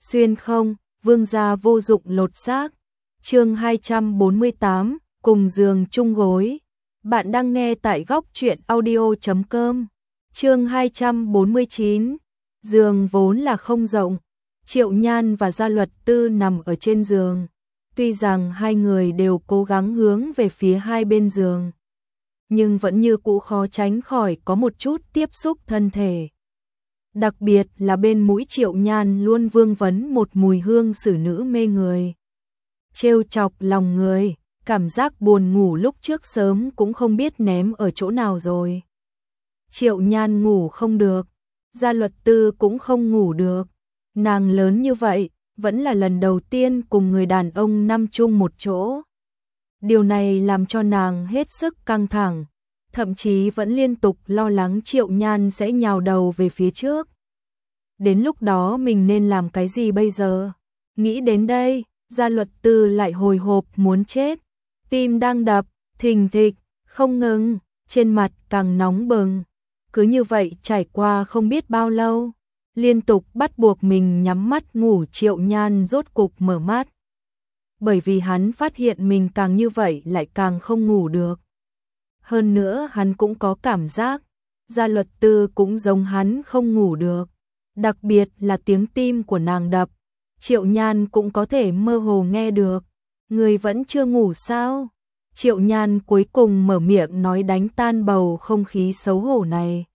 Xuyên không, vương gia vô dụng lột xác. Chương 248, cùng giường chung gối. Bạn đang nghe tại góc truyện audio.com. Chương 249. Giường vốn là không rộng, Triệu Nhan và Gia Luật Tư nằm ở trên giường. Tuy rằng hai người đều cố gắng hướng về phía hai bên giường, nhưng vẫn như cũ khó tránh khỏi có một chút tiếp xúc thân thể. Đặc biệt là bên mũi Triệu Nhan luôn vương vấn một mùi hương xử nữ mê người, trêu chọc lòng người, cảm giác buồn ngủ lúc trước sớm cũng không biết ném ở chỗ nào rồi. Triệu Nhan ngủ không được, Gia Luật Tư cũng không ngủ được. Nàng lớn như vậy, vẫn là lần đầu tiên cùng người đàn ông nằm chung một chỗ. Điều này làm cho nàng hết sức căng thẳng, thậm chí vẫn liên tục lo lắng Triệu Nhan sẽ nhào đầu về phía trước. Đến lúc đó mình nên làm cái gì bây giờ? Nghĩ đến đây, Gia Luật Tư lại hồi hộp muốn chết. Tim đang đập, thình thịch, không ngừng, trên mặt càng nóng bừng. Cứ như vậy trải qua không biết bao lâu, liên tục bắt buộc mình nhắm mắt ngủ. Triệu Nhan rốt cục mở mắt. Bởi vì hắn phát hiện mình càng như vậy lại càng không ngủ được. Hơn nữa hắn cũng có cảm giác, Gia Luật Tư cũng giống hắn không ngủ được. Đặc biệt là tiếng tim của nàng đập, Triệu Nhan cũng có thể mơ hồ nghe được. Người vẫn chưa ngủ sao? Triệu Nhan cuối cùng mở miệng nói đánh tan bầu không khí xấu hổ này.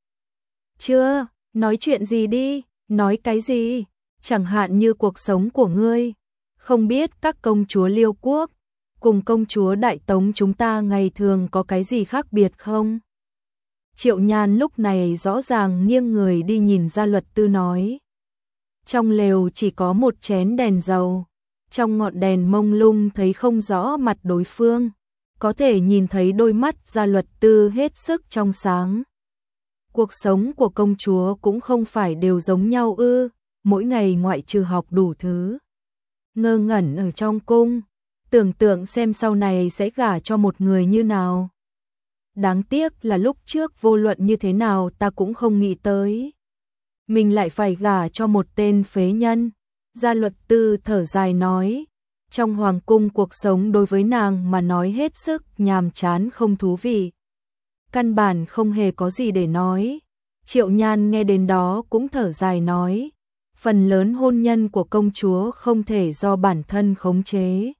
Chưa, nói chuyện gì đi, nói cái gì? Chẳng hạn như cuộc sống của ngươi. Không biết các công chúa Liêu Quốc cùng công chúa Đại Tống chúng ta ngày thường có cái gì khác biệt không? Triệu Nhan lúc này rõ ràng nghiêng người đi nhìn Gia Luật Tư nói. Trong lều chỉ có một chén đèn dầu, trong ngọn đèn mông lung thấy không rõ mặt đối phương, có thể nhìn thấy đôi mắt Gia Luật Tư hết sức trong sáng. Cuộc sống của công chúa cũng không phải đều giống nhau ư? Mỗi ngày ngoại trừ học đủ thứ, ngơ ngẩn ở trong cung, tưởng tượng xem sau này sẽ gả cho một người như nào. Đáng tiếc là lúc trước vô luận như thế nào ta cũng không nghĩ tới, mình lại phải gả cho một tên phế nhân. Gia Luật Tư thở dài nói, trong hoàng cung cuộc sống đối với nàng mà nói hết sức nhàm chán không thú vị. Căn bản không hề có gì để nói. Triệu Nhan nghe đến đó cũng thở dài nói, phần lớn hôn nhân của công chúa không thể do bản thân khống chế.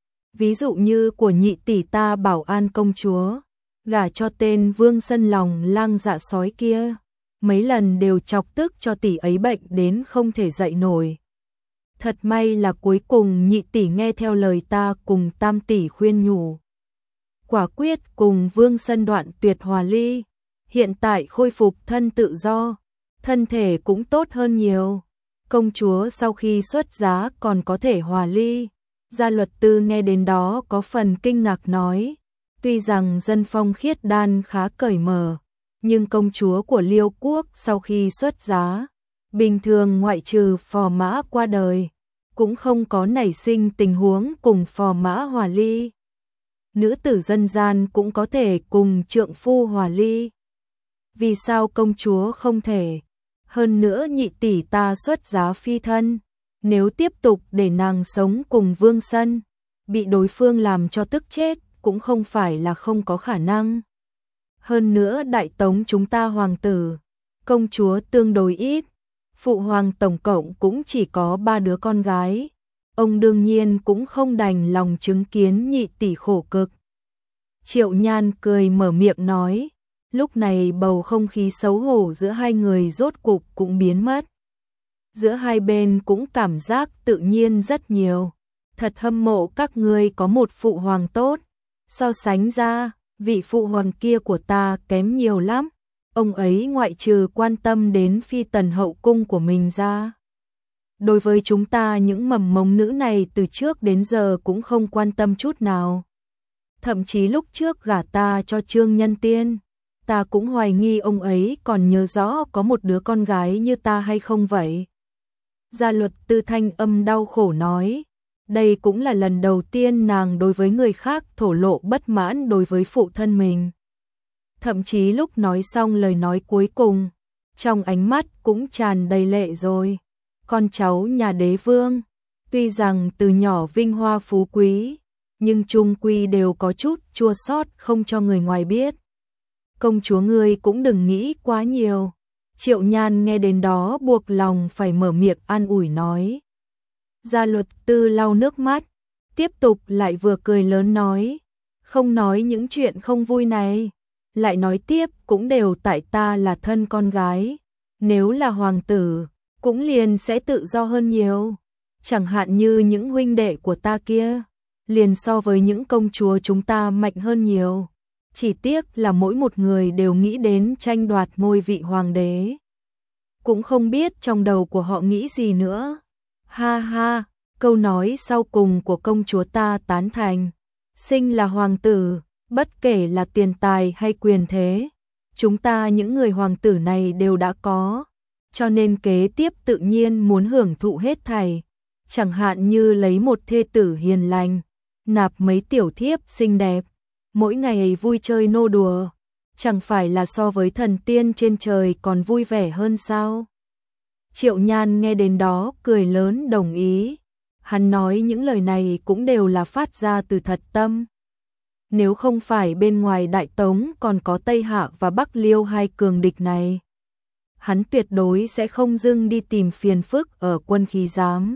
Ví dụ như của nhị tỷ ta Bảo An công chúa, gả cho tên Vương Sân lòng lang dạ sói kia, mấy lần đều chọc tức cho tỷ ấy bệnh đến không thể dậy nổi. Thật may là cuối cùng nhị tỷ nghe theo lời ta cùng tam tỷ khuyên nhủ, quả quyết cùng Vương Sân đoạn tuyệt hòa ly, hiện tại khôi phục thân tự do, thân thể cũng tốt hơn nhiều. Công chúa sau khi xuất giá còn có thể hòa ly. Gia Luật Tư nghe đến đó có phần kinh ngạc nói, tuy rằng dân phong khiết đan khá cởi mở, nhưng công chúa của Liêu Quốc sau khi xuất giá, bình thường ngoại trừ phò mã qua đời, cũng không có nảy sinh tình huống cùng phò mã hòa ly. Nữ tử dân gian cũng có thể cùng trượng phu hòa ly. Vì sao công chúa không thể? Hơn nữa nhị tỷ ta xuất giá phi thân, nếu tiếp tục để nàng sống cùng Vương Sân, bị đối phương làm cho tức chết cũng không phải là không có khả năng. Hơn nữa Đại Tống chúng ta hoàng tử, công chúa tương đối ít, phụ hoàng tổng cộng cũng chỉ có 3 đứa con gái. Ông đương nhiên cũng không đành lòng chứng kiến nhị tỷ khổ cực. Triệu Nhan cười mở miệng nói, lúc này bầu không khí xấu hổ giữa hai người rốt cục cũng biến mất. Giữa hai bên cũng cảm giác tự nhiên rất nhiều. Thật hâm mộ các ngươi có một phụ hoàng tốt. So sánh ra, vị phụ hoàng kia của ta kém nhiều lắm. Ông ấy ngoại trừ quan tâm đến phi tần hậu cung của mình ra, đối với chúng ta những mầm mống nữ này từ trước đến giờ cũng không quan tâm chút nào. Thậm chí lúc trước gả ta cho Trương Nhân Tiên, ta cũng hoài nghi ông ấy còn nhớ rõ có một đứa con gái như ta hay không vậy. Gia Luật Tư thanh âm đau khổ nói, đây cũng là lần đầu tiên nàng đối với người khác thổ lộ bất mãn đối với phụ thân mình. Thậm chí lúc nói xong lời nói cuối cùng, trong ánh mắt cũng tràn đầy lệ rồi. con cháu nhà đế vương. Tuy rằng từ nhỏ vinh hoa phú quý, nhưng chung quy đều có chút chua xót không cho người ngoài biết. Công chúa ngươi cũng đừng nghĩ quá nhiều. Triệu Nhan nghe đến đó buộc lòng phải mở miệng an ủi nói. Gia Luật Tư lau nước mắt, tiếp tục lại vừa cười lớn nói. Không nói những chuyện không vui này, lại nói tiếp cũng đều tại ta là thân con gái. Nếu là hoàng tử, cũng liền sẽ tự do hơn nhiều. Chẳng hạn như những huynh đệ của ta kia, liền so với những công chúa chúng ta mạnh hơn nhiều. Chỉ tiếc là mỗi một người đều nghĩ đến tranh đoạt ngôi vị hoàng đế. Cũng không biết trong đầu của họ nghĩ gì nữa. Ha ha, câu nói sau cùng của công chúa ta tán thành. Sinh là hoàng tử, bất kể là tiền tài hay quyền thế, chúng ta những người hoàng tử này đều đã có, cho nên kế tiếp tự nhiên muốn hưởng thụ hết thảy. Chẳng hạn như lấy một thê tử hiền lành, nạp mấy tiểu thiếp xinh đẹp, mỗi ngày vui chơi nô đùa, chẳng phải là so với thần tiên trên trời còn vui vẻ hơn sao? Triệu Nhan nghe đến đó cười lớn đồng ý. Hắn nói những lời này cũng đều là phát ra từ thật tâm. Nếu không phải bên ngoài Đại Tống còn có Tây Hạ và Bắc Liêu hai cường địch này, hắn tuyệt đối sẽ không dưng đi tìm phiền phức ở Quân Khí Giám.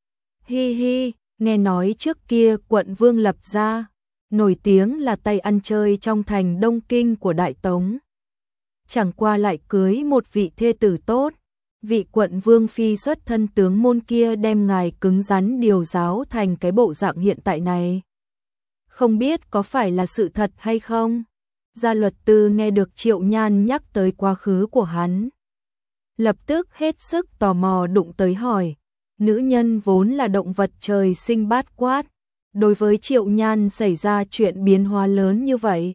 Hi hi, nghe nói trước kia quận Vương Lập Gia nổi tiếng là tay ăn chơi trong thành Đông Kinh của Đại Tống. Chẳng qua lại cưới một vị thê tử tốt, vị quận Vương phi xuất thân tướng môn kia đem ngài cứng rắn điều giáo thành cái bộ dạng hiện tại này. Không biết có phải là sự thật hay không? Gia Luật Tư nghe được Triệu Nhan nhắc tới quá khứ của hắn, lập tức hết sức tò mò đụng tới hỏi. Nữ nhân vốn là động vật trời sinh bát quát, đối với Triệu Nhan xảy ra chuyện biến hóa lớn như vậy,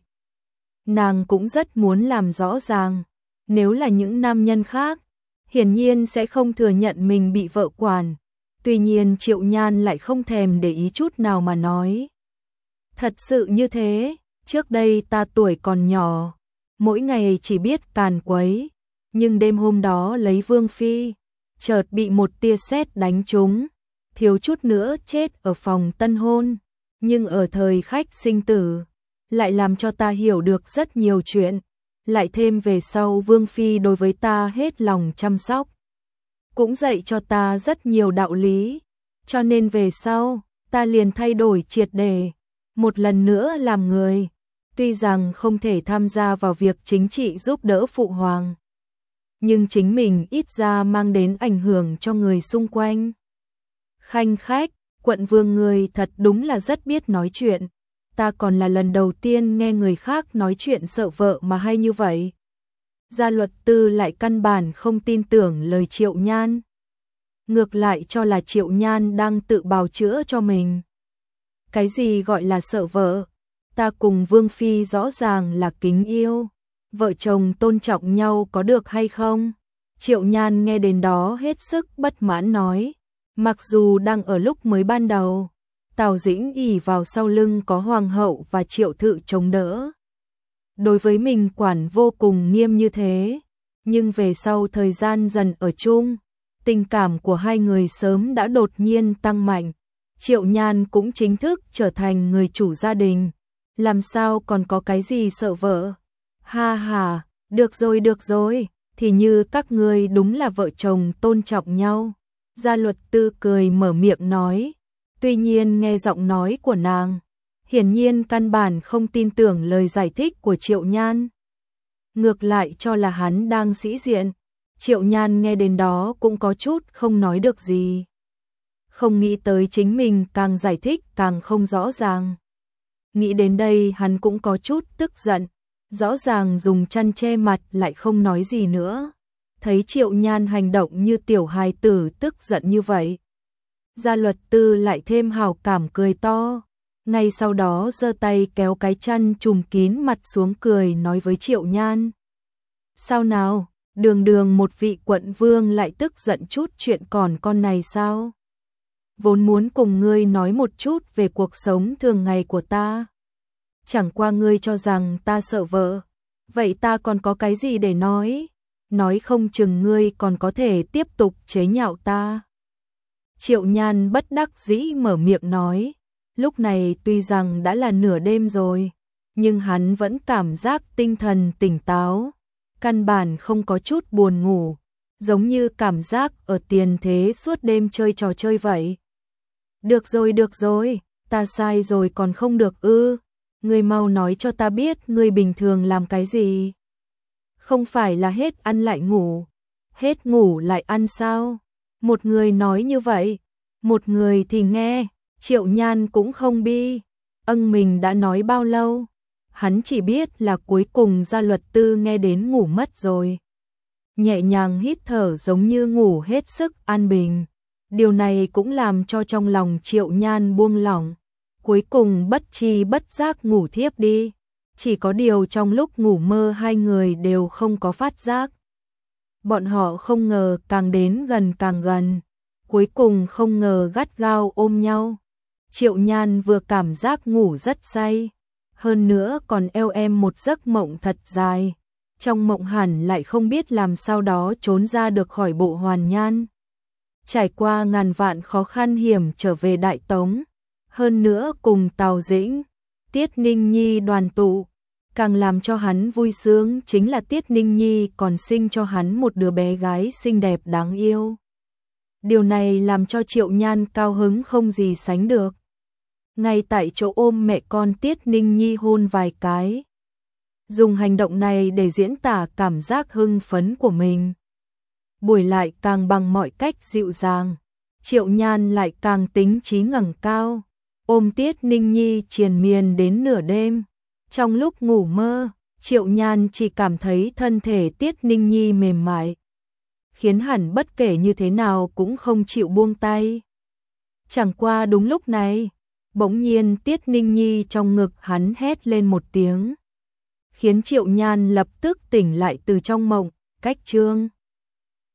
nàng cũng rất muốn làm rõ ràng. Nếu là những nam nhân khác, hiển nhiên sẽ không thừa nhận mình bị vợ quản. Tuy nhiên Triệu Nhan lại không thèm để ý chút nào mà nói. Thật sự như thế, trước đây ta tuổi còn nhỏ, mỗi ngày chỉ biết càn quấy, nhưng đêm hôm đó lấy Vương phi, chợt bị một tia sét đánh trúng, thiếu chút nữa chết ở phòng tân hôn, nhưng ở thời khắc sinh tử, lại làm cho ta hiểu được rất nhiều chuyện, lại thêm về sau Vương phi đối với ta hết lòng chăm sóc, cũng dạy cho ta rất nhiều đạo lý, cho nên về sau, ta liền thay đổi triệt để, một lần nữa làm người, tuy rằng không thể tham gia vào việc chính trị giúp đỡ phụ hoàng, nhưng chính mình ít ra mang đến ảnh hưởng cho người xung quanh. Khanh khách, quận Vương người thật đúng là rất biết nói chuyện, ta còn là lần đầu tiên nghe người khác nói chuyện sợ vợ mà hay như vậy. Gia Luật Tư lại căn bản không tin tưởng lời Triệu Nhan, ngược lại cho là Triệu Nhan đang tự bào chữa cho mình. Cái gì gọi là sợ vợ? Ta cùng Vương phi rõ ràng là kính yêu, vợ chồng tôn trọng nhau có được hay không? Triệu Nhan nghe đến đó hết sức bất mãn nói. Mặc dù đang ở lúc mới ban đầu, Tào Dĩnh ỷ vào sau lưng có hoàng hậu và Triệu Thự chống đỡ, đối với mình quản vô cùng nghiêm như thế, nhưng về sau thời gian dần ở chung, tình cảm của hai người sớm đã đột nhiên tăng mạnh. Triệu Nhan cũng chính thức trở thành người chủ gia đình, làm sao còn có cái gì sợ vợ? Ha ha, được rồi, thì như các ngươi đúng là vợ chồng tôn trọng nhau. Gia Luật Tư cười mở miệng nói, tuy nhiên nghe giọng nói của nàng, hiển nhiên căn bản không tin tưởng lời giải thích của Triệu Nhan. Ngược lại cho là hắn đang sĩ diện. Triệu Nhan nghe đến đó cũng có chút không nói được gì. Không nghĩ tới chính mình càng giải thích càng không rõ ràng. Nghĩ đến đây hắn cũng có chút tức giận, rõ ràng dùng chăn che mặt lại không nói gì nữa. Thấy Triệu Nhan hành động như tiểu hài tử tức giận như vậy, Gia Luật Tư lại thêm hào cảm cười to, ngay sau đó giơ tay kéo cái chăn trùm kín mặt xuống cười nói với Triệu Nhan. Sao nào, đường một vị quận vương lại tức giận chút chuyện còn con này sao? Vốn muốn cùng ngươi nói một chút về cuộc sống thường ngày của ta. Chẳng qua ngươi cho rằng ta sợ vợ, vậy ta còn có cái gì để nói? nói không chừng ngươi còn có thể tiếp tục chế nhạo ta. Triệu Nhan bất đắc dĩ mở miệng nói, lúc này tuy rằng đã là nửa đêm rồi, nhưng hắn vẫn cảm giác tinh thần tỉnh táo, căn bản không có chút buồn ngủ, giống như cảm giác ở tiền thế suốt đêm chơi trò chơi vậy. Được rồi, ta sai rồi còn không được ư? Ngươi mau nói cho ta biết ngươi bình thường làm cái gì? Không phải là hết ăn lại ngủ, hết ngủ lại ăn sao? Một người nói như vậy, một người thì nghe, Triệu Nhan cũng không bi. Mình đã nói bao lâu? Hắn chỉ biết là cuối cùng Gia Luật Tư nghe đến ngủ mất rồi. Nhẹ nhàng hít thở giống như ngủ hết sức an bình. Điều này cũng làm cho trong lòng Triệu Nhan buông lỏng. Cuối cùng bất tri bất giác ngủ thiếp đi. Chỉ có điều trong lúc ngủ mơ hai người đều không có phát giác. Bọn họ không ngờ càng đến gần càng gần. Cuối cùng không ngờ gắt gao ôm nhau. Triệu Nhan vừa cảm giác ngủ rất say. Hơn nữa còn eo em một giấc mộng thật dài. Trong mộng hẳn lại không biết làm sao đó trốn ra được khỏi bộ Hoàn Nhan. Trải qua ngàn vạn khó khăn hiểm trở về Đại Tống. Hơn nữa cùng Tào Dĩnh, Tiết Ninh Nhi đoàn tụ. Càng làm cho hắn vui sướng chính là Tiết Ninh Nhi còn sinh cho hắn một đứa bé gái xinh đẹp đáng yêu. Điều này làm cho Triệu Nhan cao hứng không gì sánh được. Ngay tại chỗ ôm mẹ con Tiết Ninh Nhi hôn vài cái. Dùng hành động này để diễn tả cảm giác hưng phấn của mình. Buổi lại càng bằng mọi cách dịu dàng. Triệu Nhan lại càng tính trí ngẩng cao. Ôm Tiết Ninh Nhi triền miên đến nửa đêm. Trong lúc ngủ mơ, Triệu Nhan chỉ cảm thấy thân thể Tiết Ninh Nhi mềm mại, khiến hẳn bất kể như thế nào cũng không chịu buông tay. Chẳng qua đúng lúc này, bỗng nhiên Tiết Ninh Nhi trong ngực hắn hét lên một tiếng, khiến Triệu Nhan lập tức tỉnh lại từ trong mộng, cách chương